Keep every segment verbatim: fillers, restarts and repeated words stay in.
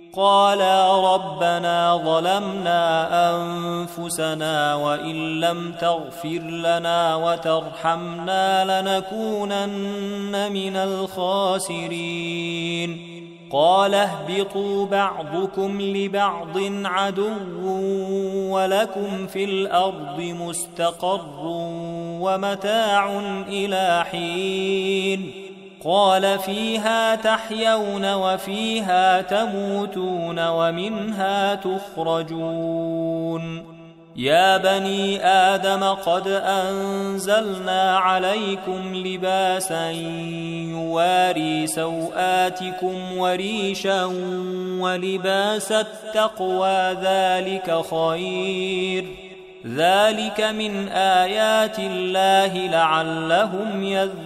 قالا ربنا ظلمنا أنفسنا وإن لم تغفر لنا وترحمنا لنكونن من الخاسرين قال اهبطوا بعضكم لبعض عدو ولكم في الأرض مستقر ومتاع إلى حين قال فيها تحيون وفيها تموتون ومنها تخرجون يا بني آدم قد أنزلنا عليكم لباسا يواري سوآتكم وريشا ولباس التقوى ذلك خير ذلك من آيات الله لعلهم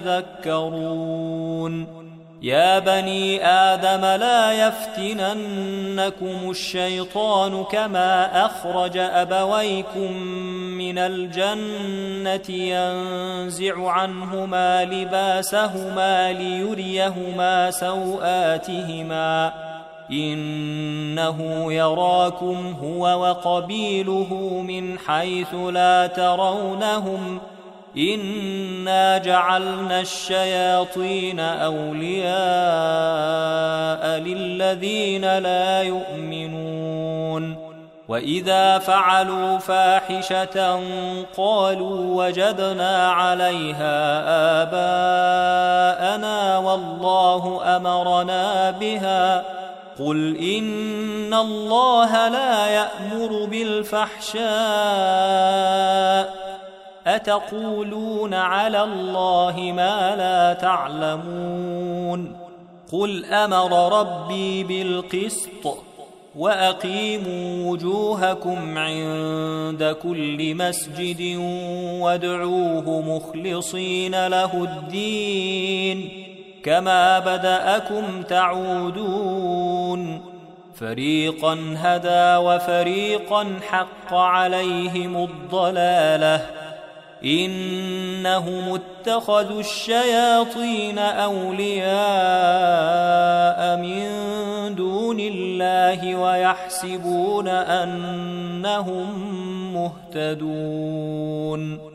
يذكرون يا بني آدم لا يفتننكم الشيطان كما أخرج أبويكم من الجنة ينزع عنهما لباسهما ليريهما سوآتهما إنه يراكم هو وقبيله من حيث لا ترونهم إنا جعلنا الشياطين أولياء للذين لا يؤمنون وإذا فعلوا فاحشة قالوا وجدنا عليها آباءنا والله أمرنا بها قل إن الله لا يأمر بالفحشاء أتقولون على الله ما لا تعلمون قل أمر ربي بالقسط وأقيموا وجوهكم عند كل مسجد وادعوه مخلصين له الدين كما بدأكم تعودون فريقا هدى وفريقا حق عليهم الضلالة إنهم اتخذوا الشياطين أولياء من دون الله ويحسبون أنهم مهتدون